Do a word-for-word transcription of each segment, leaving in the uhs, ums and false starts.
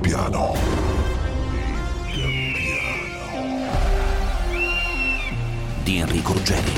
piano. Di Enrico Ruggeri.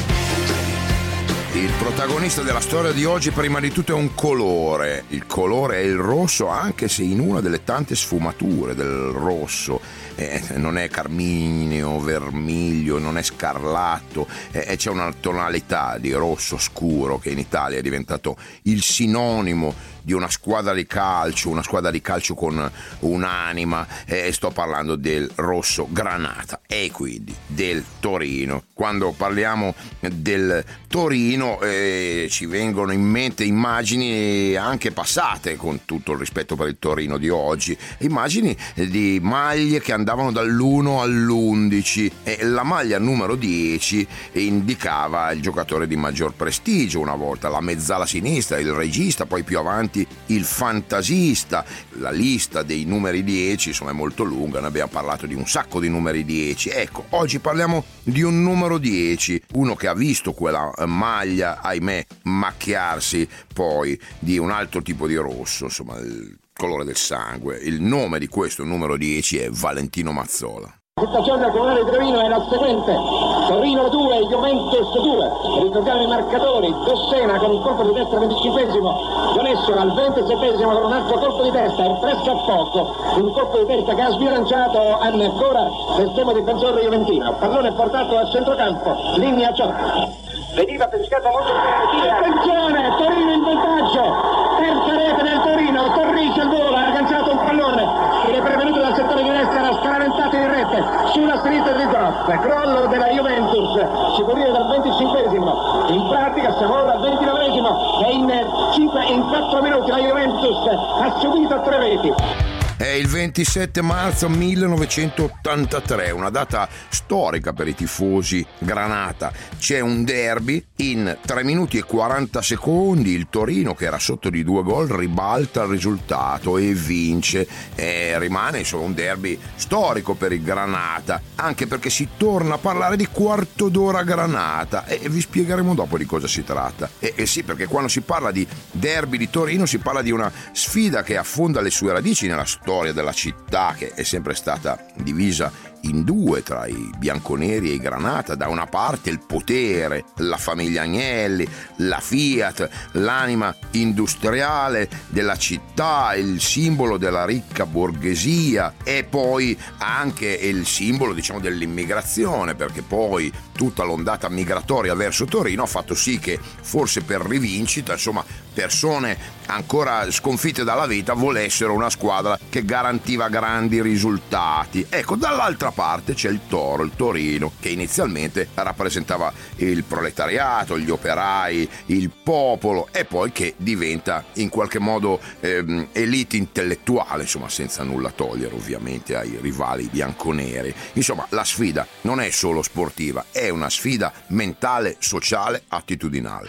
Il protagonista della storia di oggi prima di tutto è un colore. Il colore è il rosso, anche se in una delle tante sfumature del rosso eh, non è carmineo, vermiglio, non è scarlatto, eh, c'è una tonalità di rosso scuro che in Italia è diventato il sinonimo di una squadra di calcio, una squadra di calcio con un'anima, e eh, sto parlando del rosso granata e quindi del Torino. Quando parliamo del Torino eh, ci vengono in mente immagini anche passate, con tutto il rispetto per il Torino di oggi, immagini di maglie che andavano dall'uno all'undici, e la maglia numero dieci indicava il giocatore di maggior prestigio una volta, la mezzala sinistra, il regista, poi più avanti il fantasista. La lista dei numeri dieci insomma è molto lunga, ne abbiamo parlato di un sacco di numeri dieci. Ecco, oggi parliamo di un numero dieci, uno che ha visto quella maglia, ahimè, macchiarsi poi di un altro tipo di rosso, insomma il colore del sangue. Il nome di questo numero dieci è Valentino Mazzola. La situazione del Comunale di Torino è la seguente: Torino due, Juventus due. Ricordiamo i marcatori: Dossena con un colpo di testa al venticinquesimo, Ionessolo al ventisettesimo con un altro colpo di testa, e presto a poco un colpo di testa che ha sbilanciato ancora l'estremo difensore juventino. Pallone portato al centrocampo, linea gioco. Veniva pescato molto bene. Attenzione, Torino in vantaggio. Terza rete del Torino, Torrice al volo, ha agganciato un pallone che è pervenuto dal settore di destra, era scaraventato in rete sulla sinistra di Groff. Crollo della Juventus, si può dire dal venticinquesimo. In pratica siamo ora al ventinovesimo e in, cinque, in quattro minuti la Juventus ha subito tre reti. È il ventisette marzo millenovecentottantatré, una data storica per i tifosi granata. C'è un derby, in tre minuti e quaranta secondi il Torino, che era sotto di due gol, ribalta il risultato e vince. E rimane insomma un derby storico per il granata, anche perché si torna a parlare di quarto d'ora granata, e vi spiegheremo dopo di cosa si tratta. E, e sì, perché quando si parla di derby di Torino si parla di una sfida che affonda le sue radici nella storia della città, che è sempre stata divisa in due tra i bianconeri e i granata. Da una parte il potere, la famiglia Agnelli, la Fiat, l'anima industriale della città, il simbolo della ricca borghesia, e poi anche il simbolo, diciamo, dell'immigrazione, perché poi tutta l'ondata migratoria verso Torino ha fatto sì che, forse per rivincita, insomma, persone ancora sconfitte dalla vita volessero una squadra che garantiva grandi risultati. Ecco, dall'altra parte c'è il Toro, il Torino, che inizialmente rappresentava il proletariato, gli operai, il popolo, e poi che diventa in qualche modo ehm, elite intellettuale, insomma, senza nulla togliere ovviamente ai rivali bianconeri. Insomma, la sfida non è solo sportiva, è una sfida mentale, sociale, attitudinale.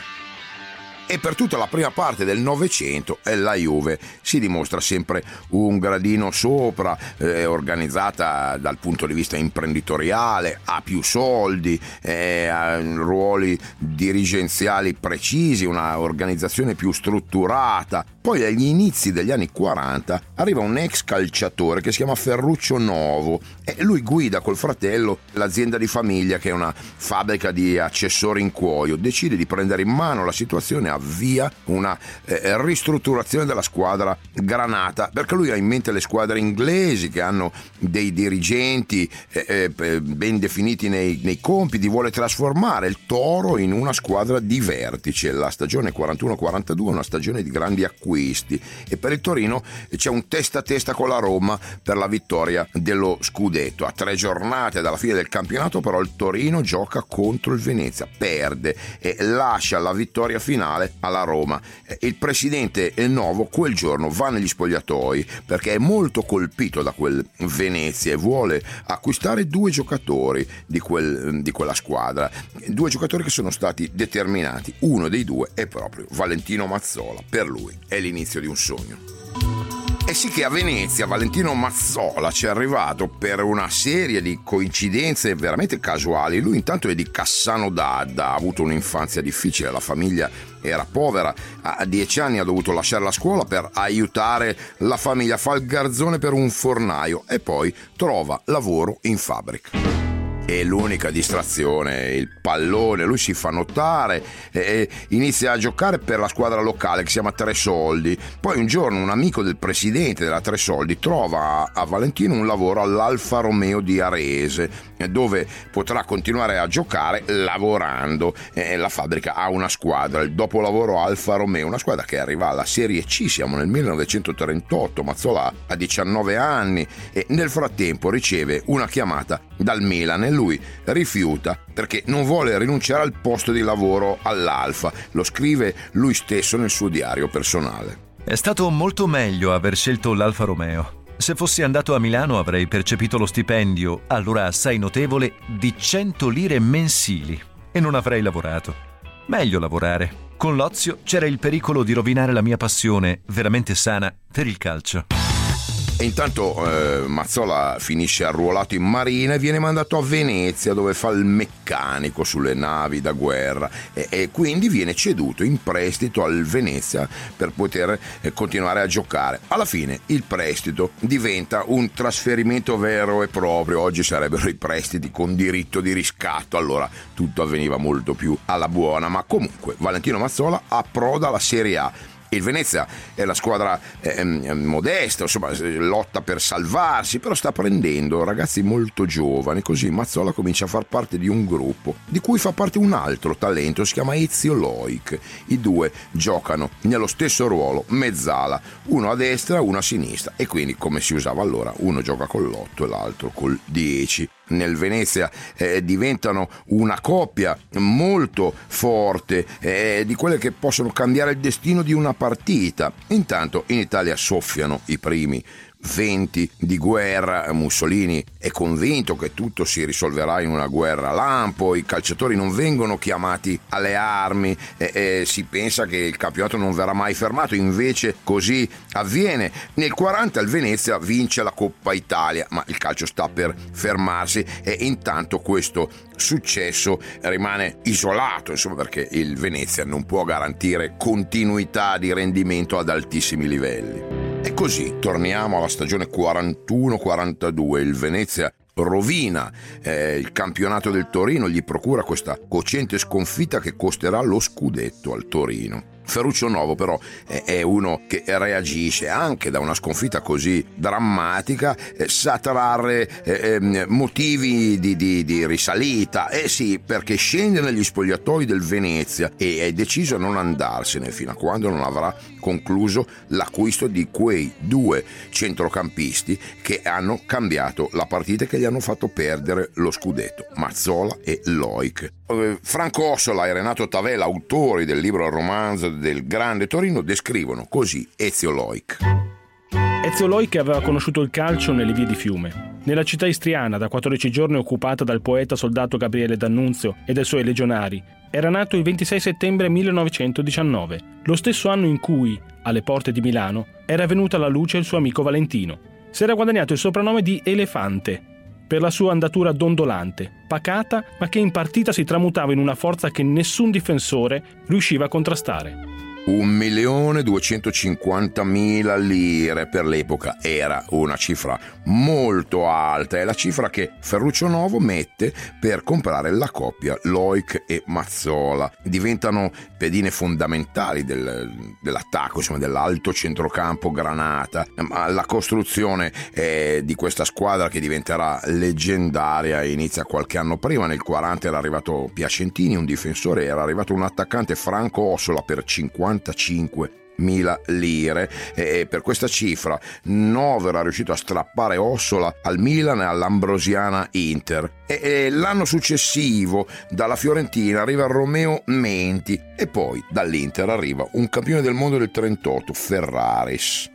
E per tutta la prima parte del Novecento la Juve si dimostra sempre un gradino sopra, eh, organizzata dal punto di vista imprenditoriale, ha più soldi, eh, ha ruoli dirigenziali precisi, una organizzazione più strutturata. Poi agli inizi degli anni quaranta arriva un ex calciatore che si chiama Ferruccio Novo, e lui guida col fratello l'azienda di famiglia, che è una fabbrica di accessori in cuoio. Decide di prendere in mano la situazione, avvia una eh, ristrutturazione della squadra granata, perché lui ha in mente le squadre inglesi che hanno dei dirigenti eh, eh, ben definiti nei, nei compiti. Vuole trasformare il Toro in una squadra di vertice. La stagione quarantuno quarantadue è una stagione di grandi acquisti, e per il Torino c'è un testa a testa con la Roma per la vittoria dello scudetto. A tre giornate dalla fine del campionato però il Torino gioca contro il Venezia, perde e lascia la vittoria finale alla Roma. Il presidente Novo quel giorno va negli spogliatoi perché è molto colpito da quel Venezia e vuole acquistare due giocatori di, quel, di quella squadra, due giocatori che sono stati determinati. Uno dei due è proprio Valentino Mazzola. Per lui è l'inizio di un sogno. E E sì che a Venezia Valentino Mazzola ci è arrivato per una serie di coincidenze veramente casuali. Lui intanto è di Cassano d'Adda, ha avuto un'infanzia difficile, la famiglia era povera, a dieci anni ha dovuto lasciare la scuola per aiutare la famiglia, fa il garzone per un fornaio e poi trova lavoro in fabbrica. E l'unica distrazione, il pallone, lui si fa notare e inizia a giocare per la squadra locale che si chiama Tre Soldi. Poi un giorno un amico del presidente della Tre Soldi trova a Valentino un lavoro all'Alfa Romeo di Arese, dove potrà continuare a giocare lavorando. La fabbrica ha una squadra, il dopolavoro Alfa Romeo, una squadra che arriva alla Serie C, siamo nel millenovecentotrentotto, Mazzola ha diciannove anni e nel frattempo riceve una chiamata dal Milan e lui rifiuta perché non vuole rinunciare al posto di lavoro all'Alfa. Lo scrive lui stesso nel suo diario personale. È stato molto meglio aver scelto l'Alfa Romeo. Se fossi andato a Milano avrei percepito lo stipendio, allora assai notevole, di cento lire mensili e non avrei lavorato. Meglio lavorare. Con l'ozio c'era il pericolo di rovinare la mia passione, veramente sana, per il calcio. E intanto eh, Mazzola finisce arruolato in marina e viene mandato a Venezia, dove fa il meccanico sulle navi da guerra e, e quindi viene ceduto in prestito al Venezia per poter eh, continuare a giocare. Alla fine il prestito diventa un trasferimento vero e proprio. Oggi sarebbero i prestiti con diritto di riscatto, allora tutto avveniva molto più alla buona, ma comunque Valentino Mazzola approda alla Serie A. Il Venezia è la squadra eh, modesta, insomma, lotta per salvarsi, però sta prendendo ragazzi molto giovani, così Mazzola comincia a far parte di un gruppo di cui fa parte un altro talento, si chiama Ezio Loic. I due giocano nello stesso ruolo, mezzala, uno a destra, uno a sinistra, e quindi, come si usava allora, uno gioca con l'otto e l'altro col dieci. Nel Venezia eh, diventano una coppia molto forte, eh, di quelle che possono cambiare il destino di una partita. Intanto in Italia soffiano i primi venti di guerra. Mussolini è convinto che tutto si risolverà in una guerra lampo, i calciatori non vengono chiamati alle armi, e, e si pensa che il campionato non verrà mai fermato, invece così avviene. Nel quaranta il Venezia vince la Coppa Italia, ma il calcio sta per fermarsi e intanto questo successo rimane isolato, insomma, perché il Venezia non può garantire continuità di rendimento ad altissimi livelli. E così torniamo alla stagione quarantuno quarantadue, il Venezia rovina eh, il campionato del Torino, gli procura questa cocente sconfitta che costerà lo scudetto al Torino. Ferruccio Novo però è uno che reagisce anche da una sconfitta così drammatica, eh, sa trarre eh, motivi di, di, di risalita, eh sì, perché scende negli spogliatoi del Venezia e è deciso a non andarsene fino a quando non avrà concluso l'acquisto di quei due centrocampisti che hanno cambiato la partita e che gli hanno fatto perdere lo scudetto, Mazzola e Loic. Franco Ossola e Renato Tavella, autori del libro romanzo del Grande Torino, descrivono così Ezio Loic. Ezio Loic aveva conosciuto il calcio nelle vie di Fiume, nella città istriana da quattordici giorni occupata dal poeta soldato Gabriele D'Annunzio e dai suoi legionari. Era nato il ventisei settembre millenovecentodiciannove, lo stesso anno in cui, alle porte di Milano, era venuta alla luce il suo amico Valentino. Si era guadagnato il soprannome di Elefante per la sua andatura dondolante, pacata, ma che in partita si tramutava in una forza che nessun difensore riusciva a contrastare. Un milione duecentocinquantamila lire per l'epoca era una cifra molto alta, è la cifra che Ferruccio Novo mette per comprare la coppia Loic e Mazzola. Diventano pedine fondamentali del, dell'attacco, insomma, dell'alto centrocampo granata. Ma la costruzione eh, di questa squadra, che diventerà leggendaria, inizia qualche anno prima. Nel quaranta era arrivato Piacentini, un difensore, era arrivato un attaccante, Franco Ossola, per cinquantacinquemila lire, e per questa cifra Novo era riuscito a strappare Ossola al Milan e all'Ambrosiana Inter. E, e l'anno successivo dalla Fiorentina arriva Romeo Menti e poi dall'Inter arriva un campione del mondo del trentotto, Ferraris.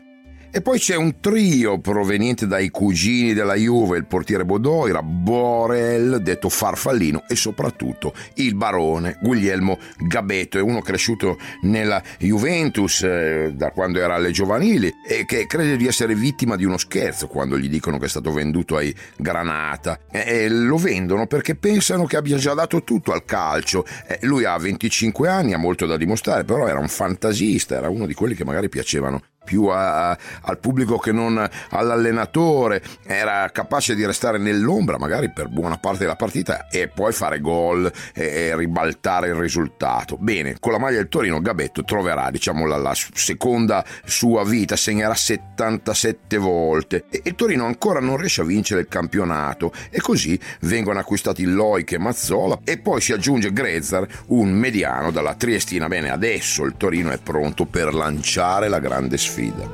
E poi c'è un trio proveniente dai cugini della Juve, il portiere Bodoira, Borel, detto Farfallino, e soprattutto il barone Guglielmo Gabetto. È uno cresciuto nella Juventus eh, da quando era alle giovanili e che crede di essere vittima di uno scherzo quando gli dicono che è stato venduto ai Granata. E, e lo vendono perché pensano che abbia già dato tutto al calcio. E lui ha venticinque anni, ha molto da dimostrare, però era un fantasista, era uno di quelli che magari piacevano più a, a, al pubblico che non all'allenatore, era capace di restare nell'ombra magari per buona parte della partita e poi fare gol e, e ribaltare il risultato. Bene, con la maglia del Torino Gabetto troverà, diciamo, la, la seconda sua vita, segnerà settantasette volte e il Torino ancora non riesce a vincere il campionato e così vengono acquistati Loic e Mazzola e poi si aggiunge Grezar, un mediano dalla Triestina. Bene, adesso il Torino è pronto per lanciare la grande sfida.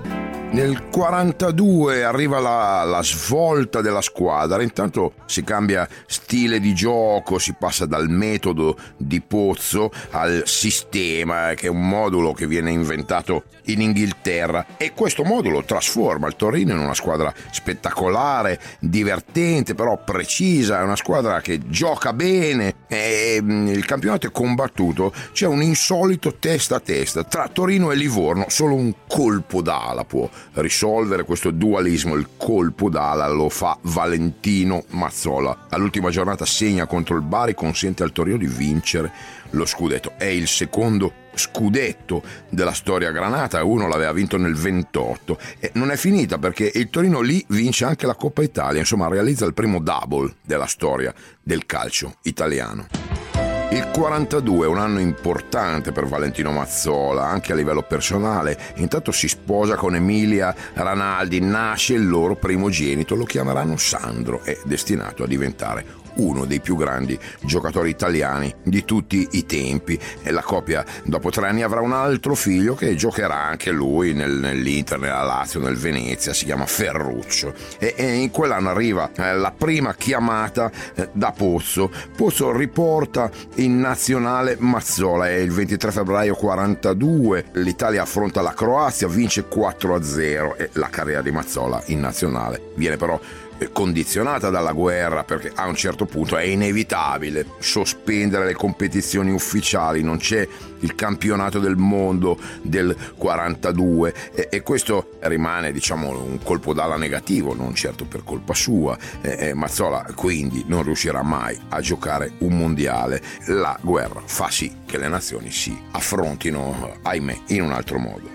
Nel quarantadue arriva la, la svolta della squadra, intanto si cambia stile di gioco, si passa dal metodo di Pozzo al sistema, che è un modulo che viene inventato in Inghilterra, e questo modulo trasforma il Torino in una squadra spettacolare, divertente, però precisa, è una squadra che gioca bene e il campionato è combattuto. C'è un insolito testa a testa tra Torino e Livorno, solo un colpo d'ala può risolvere questo dualismo. Il colpo d'ala lo fa Valentino Mazzola. All'ultima giornata segna contro il Bari, consente al Torino di vincere lo scudetto. È il secondo scudetto della storia granata, uno l'aveva vinto nel ventotto e non è finita perché il Torino lì vince anche la Coppa Italia, insomma realizza il primo double della storia del calcio italiano. Il quarantadue è un anno importante per Valentino Mazzola, anche a livello personale. Intanto si sposa con Emilia Ranaldi, nasce il loro primogenito, lo chiameranno Sandro, è destinato a diventare uno dei più grandi giocatori italiani di tutti i tempi, e la coppia dopo tre anni avrà un altro figlio che giocherà anche lui nel, nell'Inter, nella Lazio, nel Venezia, si chiama Ferruccio, e, e in quell'anno arriva eh, la prima chiamata eh, da Pozzo. Pozzo riporta in nazionale Mazzola, è il ventitré febbraio quarantadue, l'Italia affronta la Croazia, vince quattro a zero e la carriera di Mazzola in nazionale viene però condizionata dalla guerra, perché a un certo punto è inevitabile sospendere le competizioni ufficiali, non c'è il campionato del mondo del quarantadue e, e questo rimane, diciamo, un colpo d'ala negativo, non certo per colpa sua. e, e Mazzola quindi non riuscirà mai a giocare un mondiale. La guerra fa sì che le nazioni si affrontino, ahimè, in un altro modo.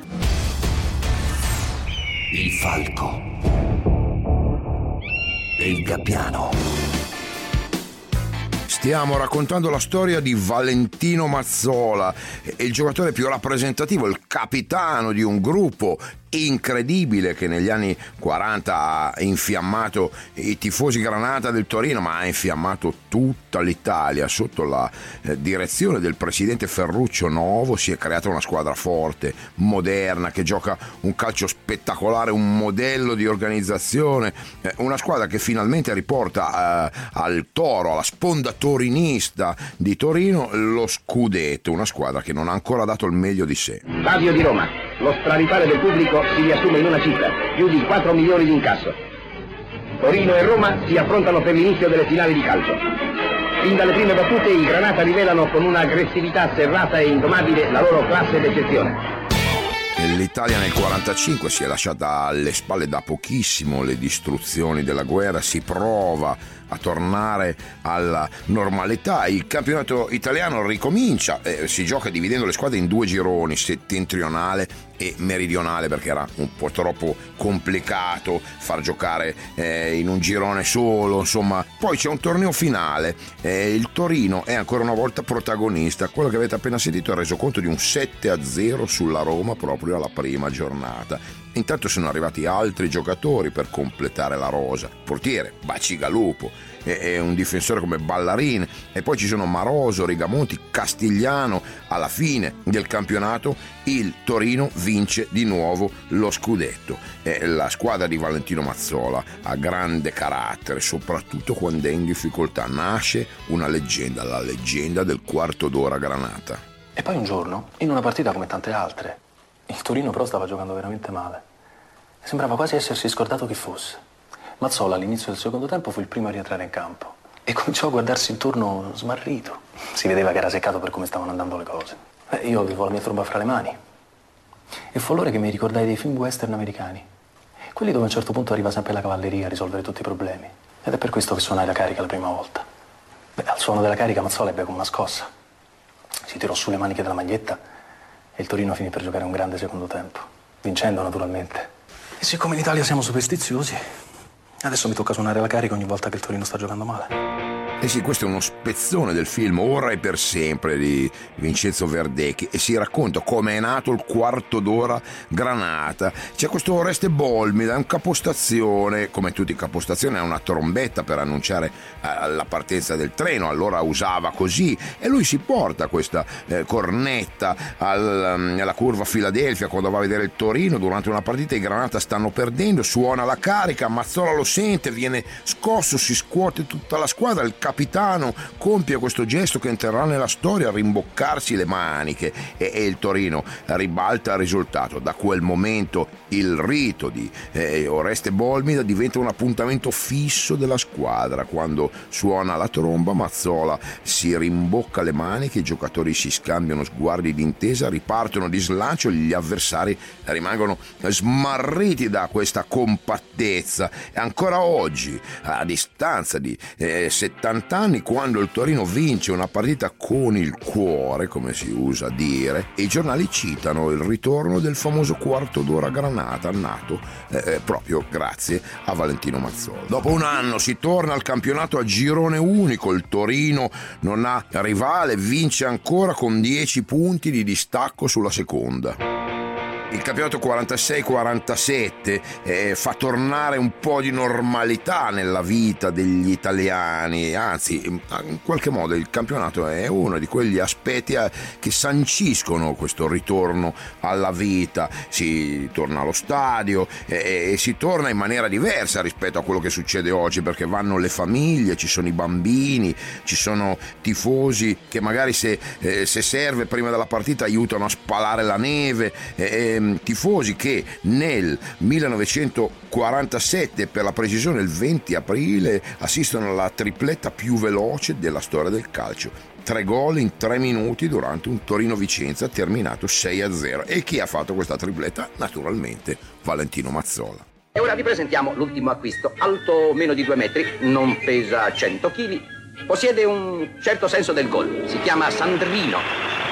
Il falco e il gabbiano. Stiamo raccontando la storia di Valentino Mazzola, il giocatore più rappresentativo, il capitano di un gruppo incredibile che negli anni quaranta ha infiammato i tifosi granata del Torino, ma ha infiammato tutta l'Italia. Sotto la eh, direzione del presidente Ferruccio Novo si è creata una squadra forte, moderna, che gioca un calcio spettacolare, un modello di organizzazione, eh, una squadra che finalmente riporta eh, al Toro, alla sponda torinista di Torino, lo scudetto. Una squadra che non ha ancora dato il meglio di sé. Stadio di Roma, lo straripare del pubblico si riassume in una cifra, più di quattro milioni di incasso. Torino e Roma si affrontano per l'inizio delle finali di calcio. Fin dalle prime battute i Granata rivelano con un'aggressività serrata e indomabile la loro classe d'eccezione. L'Italia nel quarantacinque si è lasciata alle spalle da pochissimo le distruzioni della guerra, si prova a tornare alla normalità. Il campionato italiano ricomincia, eh, si gioca dividendo le squadre in due gironi, settentrionale e meridionale, perché era un po' troppo complicato far giocare eh, in un girone solo, insomma. Poi c'è un torneo finale, eh, il Torino è ancora una volta protagonista. Quello che avete appena sentito è il resoconto di un sette a zero sulla Roma proprio alla prima giornata. Intanto sono arrivati altri giocatori per completare la rosa: portiere Bacigalupo e un difensore come Ballarin, e poi ci sono Maroso, Rigamonti, Castigliano. Alla fine del campionato il Torino vince di nuovo lo scudetto. E la squadra di Valentino Mazzola ha grande carattere, soprattutto quando è in difficoltà. Nasce una leggenda, la leggenda del quarto d'ora Granata. E poi un giorno, in una partita come tante altre, il Torino però stava giocando veramente male. Sembrava quasi essersi scordato chi fosse. Mazzola all'inizio del secondo tempo fu il primo a rientrare in campo e cominciò a guardarsi intorno smarrito. Si vedeva che era seccato per come stavano andando le cose. Beh, io avevo la mia tromba fra le mani e fu allora che mi ricordai dei film western americani, quelli dove a un certo punto arriva sempre la cavalleria a risolvere tutti i problemi. Ed è per questo che suonai la carica la prima volta. Beh, al suono della carica Mazzola ebbe come una scossa. Si tirò su le maniche della maglietta e il Torino finì per giocare un grande secondo tempo, vincendo naturalmente. E siccome in Italia siamo superstiziosi, adesso mi tocca suonare la carica ogni volta che il Torino sta giocando male. Eh sì, questo è uno spezzone del film Ora e per sempre di Vincenzo Verdecchi e si racconta come è nato il quarto d'ora Granata. C'è questo Oreste Bolmida, è un capostazione, come tutti i capostazioni ha una trombetta per annunciare eh, la partenza del treno, allora usava così, e lui si porta questa eh, cornetta al, alla curva Filadelfia quando va a vedere il Torino durante una partita. I Granata stanno perdendo, suona la carica, Mazzola lo sente, viene scosso, si scuote tutta la squadra, il capitano compie questo gesto che entrerà nella storia, rimboccarsi le maniche, e, e il Torino ribalta il risultato. Da quel momento il rito di eh, Oreste Bolmida diventa un appuntamento fisso della squadra. Quando suona la tromba, Mazzola si rimbocca le maniche, i giocatori si scambiano sguardi d'intesa, ripartono di slancio, gli avversari rimangono smarriti da questa compattezza. E ancora oggi, a distanza di eh, settanta anni, quando il Torino vince una partita con il cuore, come si usa dire, i giornali citano il ritorno del famoso quarto d'ora Granata, nato eh, proprio grazie a Valentino Mazzola. Dopo un anno si torna al campionato a girone unico, il Torino non ha rivale, vince ancora con dieci punti di distacco sulla seconda. Il campionato quarantasei quarantasette eh, fa tornare un po' di normalità nella vita degli italiani, anzi in qualche modo il campionato è uno di quegli aspetti eh, che sanciscono questo ritorno alla vita. Si torna allo stadio eh, e si torna in maniera diversa rispetto a quello che succede oggi, perché vanno le famiglie, ci sono i bambini, ci sono tifosi che magari se, eh, se serve prima della partita aiutano a spalare la neve, eh, tifosi che nel millenovecentoquarantasette, per la precisione il venti aprile, assistono alla tripletta più veloce della storia del calcio. Tre gol in tre minuti durante un Torino-Vicenza terminato sei a zero. E chi ha fatto questa tripletta? Naturalmente Valentino Mazzola. E ora vi presentiamo l'ultimo acquisto. Alto meno di due metri, non pesa cento chili, possiede un certo senso del gol. Si chiama Sandrino.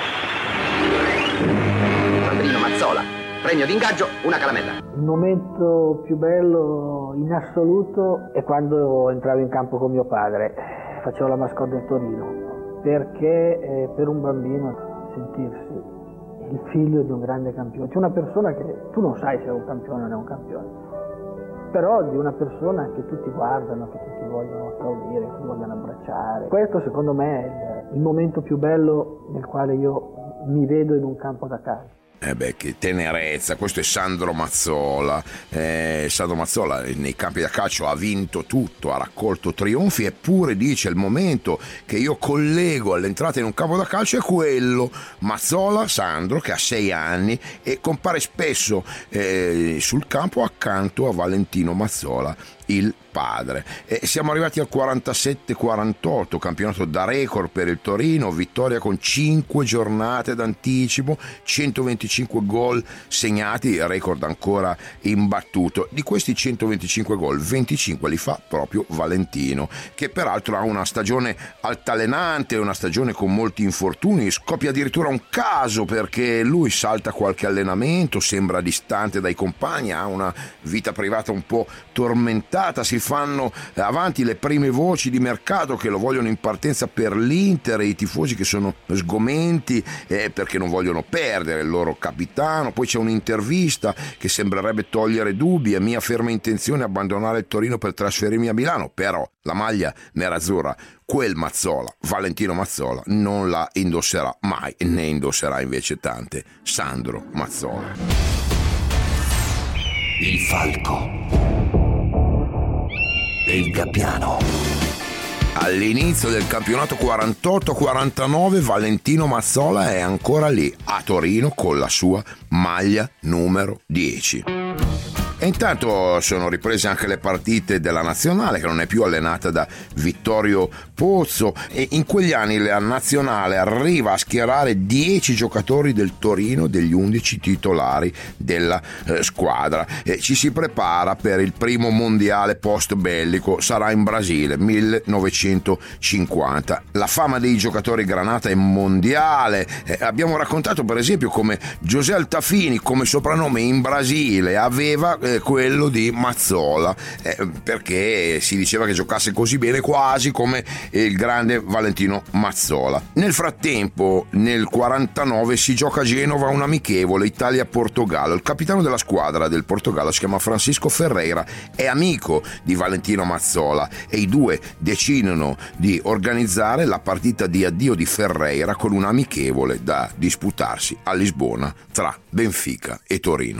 Sandrino Mazzola. Premio d'ingaggio, una calamella. Il momento più bello in assoluto è quando entravo in campo con mio padre. Facevo la mascotte del Torino, perché eh, per un bambino sentirsi il figlio di un grande campione, c'è una persona che tu non sai se è un campione o non è un campione, però di una persona che tutti guardano, che tutti vogliono applaudire, che tutti vogliono abbracciare. Questo secondo me è il, il momento più bello nel quale io mi vedo in un campo da calcio. Eh beh, che tenerezza, questo è Sandro Mazzola. Eh, Sandro Mazzola nei campi da calcio ha vinto tutto, ha raccolto trionfi, eppure dice il momento che io collego all'entrata in un campo da calcio è quello. Mazzola, Sandro, che ha sei anni e compare spesso eh, sul campo accanto a Valentino Mazzola, il padre. E siamo arrivati al quarantasette quarantotto, campionato da record per il Torino, vittoria con cinque giornate d'anticipo, centoventicinque gol segnati, record ancora imbattuto. Di questi centoventicinque gol, venticinque li fa proprio Valentino, che peraltro ha una stagione altalenante, una stagione con molti infortuni. Scoppia addirittura un caso perché lui salta qualche allenamento, sembra distante dai compagni, ha una vita privata un po' tormentata. Si fanno avanti le prime voci di mercato che lo vogliono in partenza per l'Inter, e i tifosi che sono sgomenti eh, perché non vogliono perdere il loro capitano. Poi c'è un'intervista che sembrerebbe togliere dubbi: è mia ferma intenzione abbandonare il Torino per trasferirmi a Milano, però la maglia nerazzurra, quel Mazzola, Valentino Mazzola, non la indosserà mai, ne indosserà invece tante Sandro Mazzola. Il falco e il gabbiano. All'inizio del campionato quarantotto quarantanove Valentino Mazzola è ancora lì a Torino con la sua maglia numero dieci. È E intanto sono riprese anche le partite della nazionale, che non è più allenata da Vittorio Pozzo, e in quegli anni la nazionale arriva a schierare dieci giocatori del Torino, degli undici titolari della eh, squadra. E ci si prepara per il primo mondiale post bellico, sarà in Brasile, millenovecentocinquanta. La fama dei giocatori granata è mondiale. Eh, abbiamo raccontato per esempio come José Altafini come soprannome in Brasile aveva eh, quello di Mazzola, eh, perché si diceva che giocasse così bene, quasi come il grande Valentino Mazzola. Nel frattempo, nel quarantanove si gioca a Genova un amichevole Italia-Portogallo. Il capitano della squadra del Portogallo si chiama Francisco Ferreira, è amico di Valentino Mazzola e i due decidono di organizzare la partita di addio di Ferreira con un amichevole da disputarsi a Lisbona tra Benfica e Torino.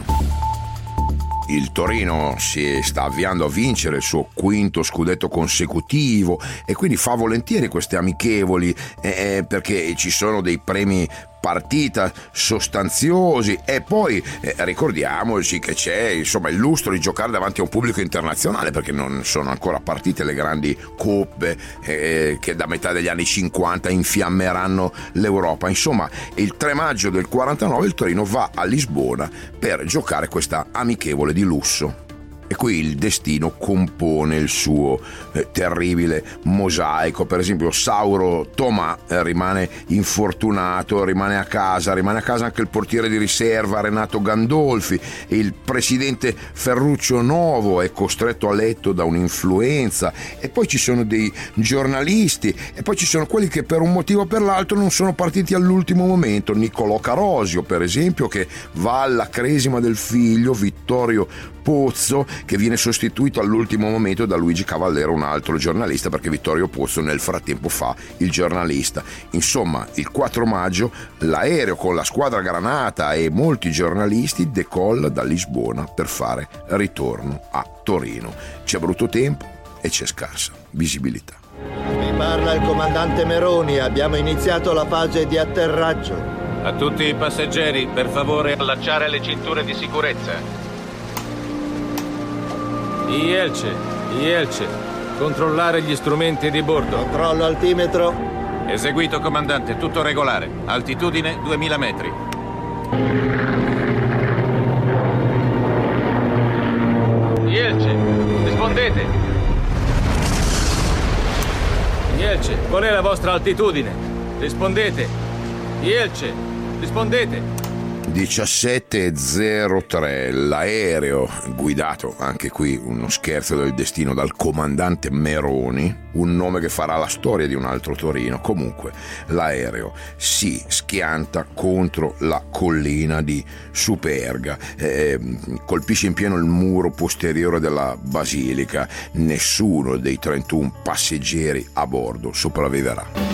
Il Torino si sta avviando a vincere il suo quinto scudetto consecutivo e quindi fa volentieri queste amichevoli eh, perché ci sono dei premi partita sostanziosi e poi eh, ricordiamoci che c'è insomma il lustro di giocare davanti a un pubblico internazionale, perché non sono ancora partite le grandi coppe eh, che da metà degli anni cinquanta infiammeranno l'Europa. Insomma, il tre maggio del quarantanove il Torino va a Lisbona per giocare questa amichevole di lusso. E qui il destino compone il suo eh, terribile mosaico. Per esempio Sauro Tomà eh, rimane infortunato, rimane a casa, rimane a casa anche il portiere di riserva Renato Gandolfi, il presidente Ferruccio Novo è costretto a letto da un'influenza, e poi ci sono dei giornalisti, e poi ci sono quelli che per un motivo o per l'altro non sono partiti all'ultimo momento. Niccolò Carosio, per esempio, che va alla cresima del figlio Vittorio Pozzo, che viene sostituito all'ultimo momento da Luigi Cavallero, un altro giornalista, perché Vittorio Pozzo nel frattempo fa il giornalista. Insomma, il quattro maggio l'aereo con la squadra granata e molti giornalisti decolla da Lisbona per fare ritorno a Torino. C'è brutto tempo e c'è scarsa visibilità. Vi parla il comandante Meroni, abbiamo iniziato la fase di atterraggio. A tutti i passeggeri, per favore, allacciare le cinture di sicurezza. Ielce, Ielce, controllare gli strumenti di bordo. Controllo altimetro. Eseguito, comandante, tutto regolare. Altitudine duemila metri. Ielce, rispondete. Ielce, qual è la vostra altitudine? Rispondete. Ielce, rispondete. diciassette e zero tre, l'aereo guidato, anche qui uno scherzo del destino, dal comandante Meroni, un nome che farà la storia di un altro Torino. Comunque l'aereo si schianta contro la collina di Superga, eh, colpisce in pieno il muro posteriore della basilica. Nessuno dei trentuno passeggeri a bordo sopravviverà.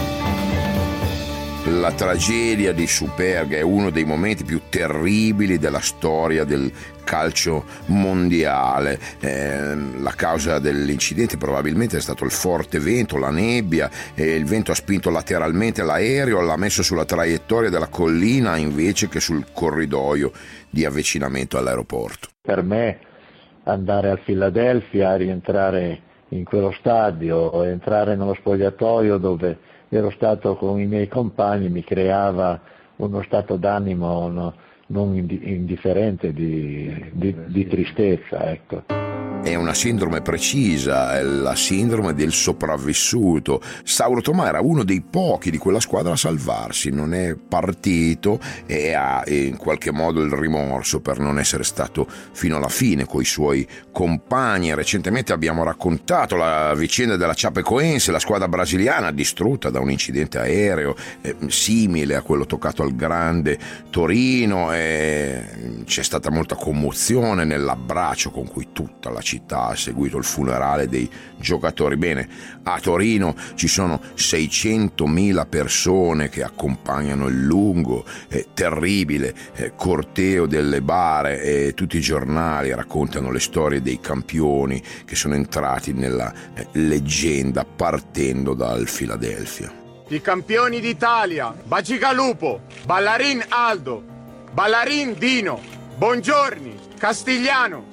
La tragedia di Superga è uno dei momenti più terribili della storia del calcio mondiale. Eh, la causa dell'incidente probabilmente è stato il forte vento, la nebbia, e il vento ha spinto lateralmente l'aereo, l'ha messo sulla traiettoria della collina invece che sul corridoio di avvicinamento all'aeroporto. Per me andare al Philadelphia, rientrare in quello stadio, entrare nello spogliatoio dove ero stato con i miei compagni, mi creava uno stato d'animo no, non indifferente di, di, di tristezza, ecco. È una sindrome precisa, è la sindrome del sopravvissuto. Sauro Tomà era uno dei pochi di quella squadra a salvarsi, non è partito e ha in qualche modo il rimorso per non essere stato fino alla fine coi suoi compagni. Recentemente abbiamo raccontato la vicenda della Chapecoense, la squadra brasiliana distrutta da un incidente aereo eh, simile a quello toccato al grande Torino, e c'è stata molta commozione nell'abbraccio con cui tutta la città ha seguito il funerale dei giocatori. Bene, a Torino ci sono seicentomila persone che accompagnano il lungo eh, terribile eh, corteo delle bare, e tutti i giornali raccontano le storie dei campioni che sono entrati nella eh, leggenda partendo dal Philadelphia. I campioni d'Italia: Bacigalupo, Ballarin Aldo, Ballarin Dino, Bongiorni, Castigliano,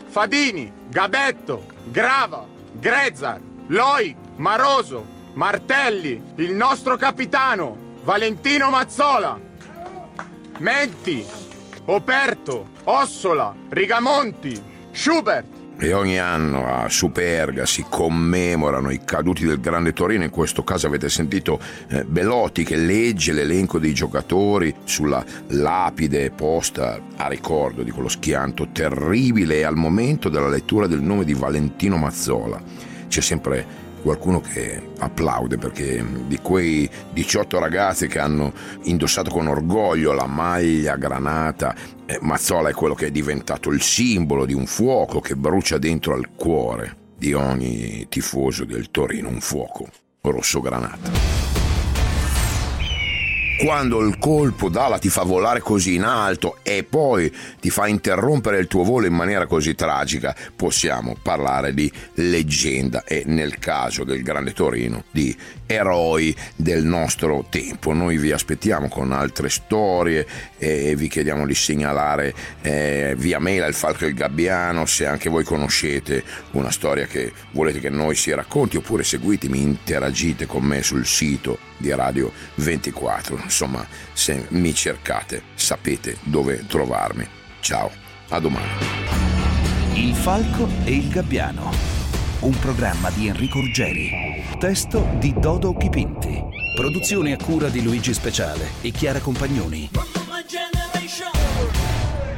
Fadini, Gabetto, Grava, Grezzar, Loic, Maroso, Martelli, il nostro capitano, Valentino Mazzola, Menti, Operto, Ossola, Rigamonti, Schubert. E ogni anno a Superga si commemorano i caduti del Grande Torino. In questo caso avete sentito eh, Belotti che legge l'elenco dei giocatori sulla lapide posta a ricordo di quello schianto terribile, e al momento della lettura del nome di Valentino Mazzola c'è sempre qualcuno che applaude, perché di quei diciotto ragazzi che hanno indossato con orgoglio la maglia granata, eh, Mazzola è quello che è diventato il simbolo di un fuoco che brucia dentro al cuore di ogni tifoso del Torino, un fuoco rosso granata. Quando il colpo d'ala ti fa volare così in alto e poi ti fa interrompere il tuo volo in maniera così tragica, possiamo parlare di leggenda, e nel caso del Grande Torino di eroi del nostro tempo. Noi vi aspettiamo con altre storie e vi chiediamo di segnalare eh, via mail al Falco e il Gabbiano se anche voi conoscete una storia che volete che noi si racconti, oppure seguitemi, interagite con me sul sito di Radio ventiquattro. Insomma, se mi cercate sapete dove trovarmi. Ciao, a domani. Il Falco e il Gabbiano, un programma di Enrico Ruggeri, testo di Dodo Chipinti, produzione a cura di Luigi Speciale e Chiara Compagnoni.